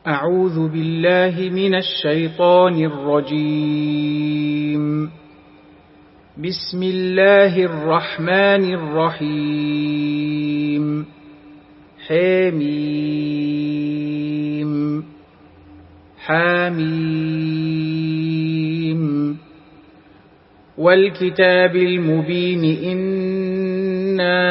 أعوذ بالله من الشيطان الرجيم. بسم الله الرحمن الرحيم. حميم حميم والكتاب المبين إنا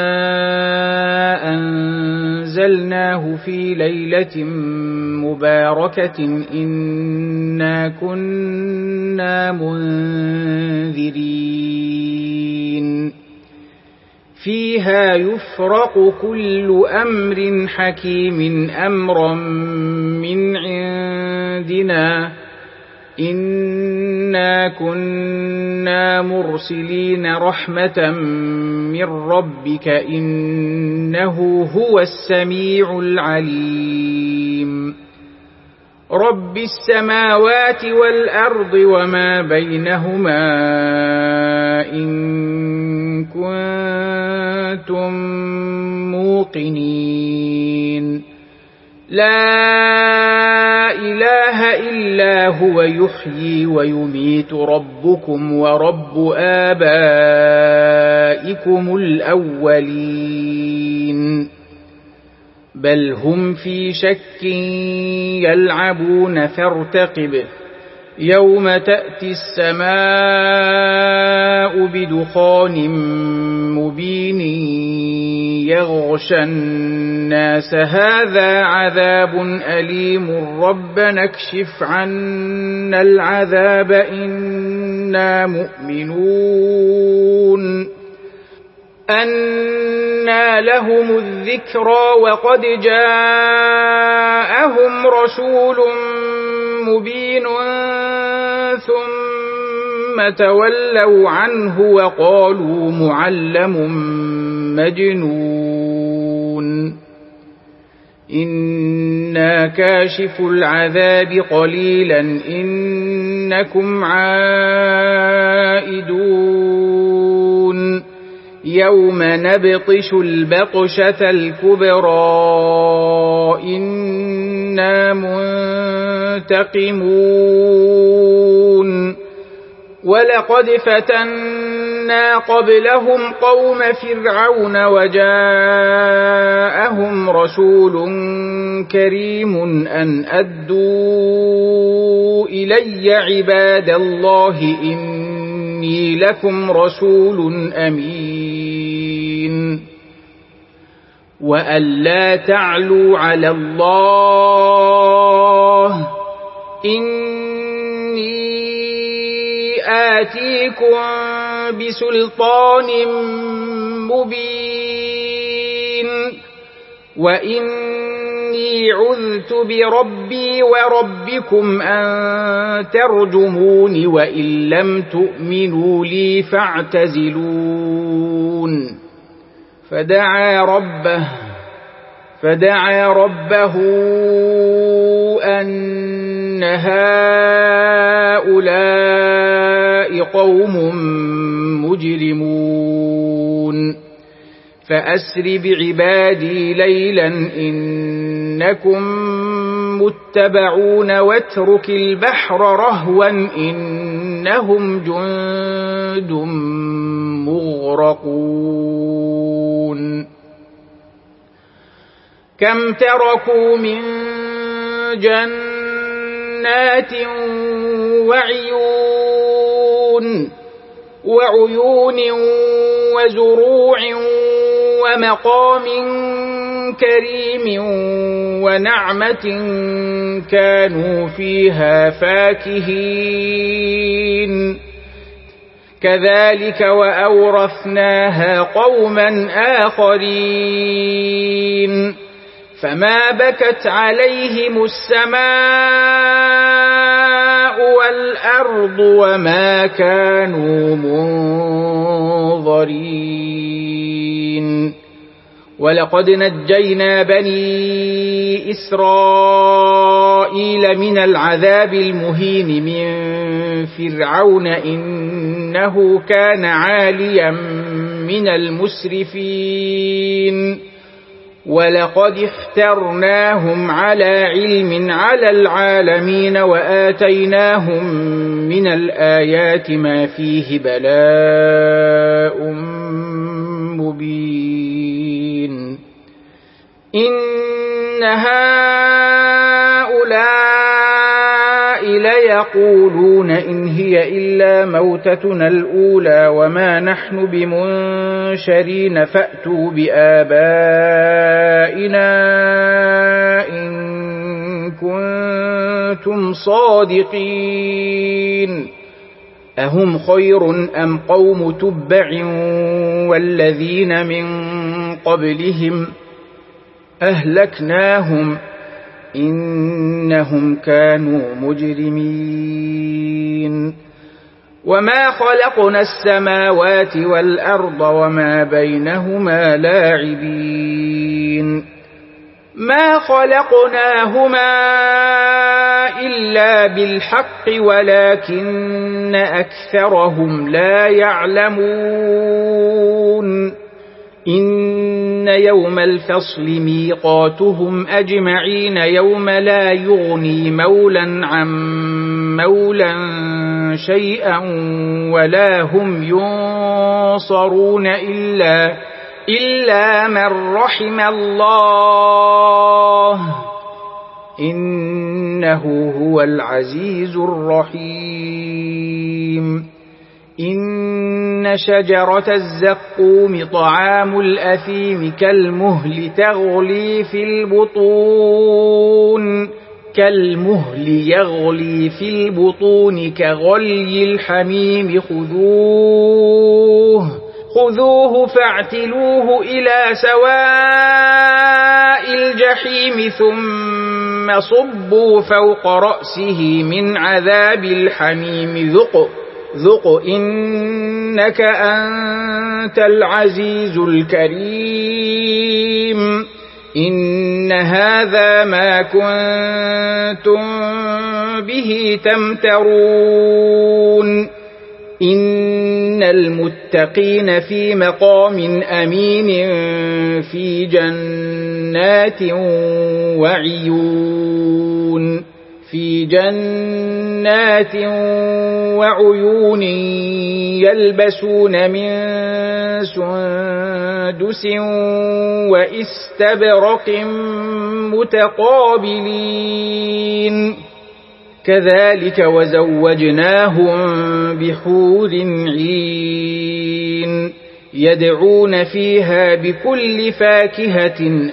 أنزلناه في ليلة مباركة إنا كنا منذرين فيها يفرق كل أمر حكيم أمرا من عندنا إنا كنا مرسلين رحمة من ربك إنه هو السميع العليم رب السماوات والأرض وما بينهما إن كنتم موقنين لا إله إلا هو يحيي ويميت ربكم ورب آبائكم الأولين بل هم في شك يلعبون فارتقب يوم تأتي السماء بدخان مبين يغشى الناس هذا عذاب أليم ربنا اكشف عنا العذاب إنا مؤمنون أنى لهم الذكرى وقد جاءهم رسول مبين ثم تولوا عنه وقالوا معلم مجنون إنا كاشف العذاب قليلا إنكم عائدون يوم نبطش البطشة الكبرى إنا منتقمون ولقد فتنا قبلهم قوم فرعون وجاءهم رسول كريم أن أدوا إلي عباد الله إني لكم رسول أمين وأن لا تعلوا على الله إني آتيكم بسلطان مبين وإني عذت بربي وربكم أن ترجمون وإن لم تؤمنوا لي فاعتزلون فدعا ربه أن هؤلاء قوم مجرمون فأسر بعبادي ليلا إنكم متبعون واترك البحر رهوا إنهم جند مغرقون كم تركوا من جنات وعيون وزروع ومقام كريم ونعمة كانوا فيها فاكهين كذلك وأورثناها قوما آخرين فما بكت عليهم السماء والأرض وما كانوا منظرين ولقد نجينا بني إسرائيل من العذاب المهين من فرعون إنه كان عاليا من المسرفين ولقد افترناهم على علم على العالمين وآتيناهم من الآيات ما فيه بلاء مبين إن هؤلاء ليقولون إن هي إلا موتتنا الأولى وما نحن بمنشرين فأتوا بآبائنا إن كنتم صادقين أهم خير أم قوم تبع والذين من قبلهم أهلكناهم إنهم كانوا مجرمين وما خلقنا السماوات والأرض وما بينهما لاعبين ما خلقناهما إلا بالحق ولكن أكثرهم لا يعلمون إن يوم الفصل ميقاتهم أجمعين يوم لا يغني مولا عن مولا شيئا ولا هم ينصرون إلا من رحم الله إنه هو العزيز الرحيم إن شجرة الزقوم طعام الأثيم كالمهل يغلي في البطون كغلي الحميم خذوه فاعتلوه إلى سواء الجحيم ثم صبوا فوق رأسه من عذاب الحميم ذق إنك أنت العزيز الكريم إن هذا ما كنتم به تمترون إن المتقين في مقام أمين في جنات وعيون يلبسون من سندس وإستبرق متقابلين كذلك وزوجناهم بحور عين يدعون فيها بكل فاكهة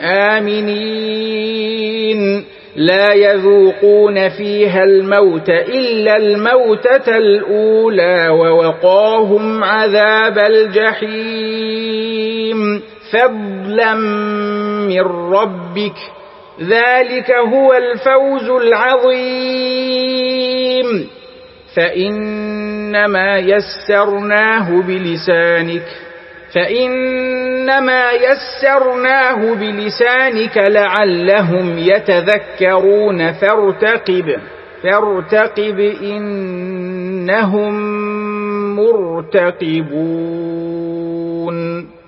آمنين لا يذوقون فيها الموت إلا الموتة الأولى ووقاهم عذاب الجحيم فضلا من ربك ذلك هو الفوز العظيم فإنما يسرناه بلسانك لعلهم يتذكرون فارتقب إنهم مرتقبون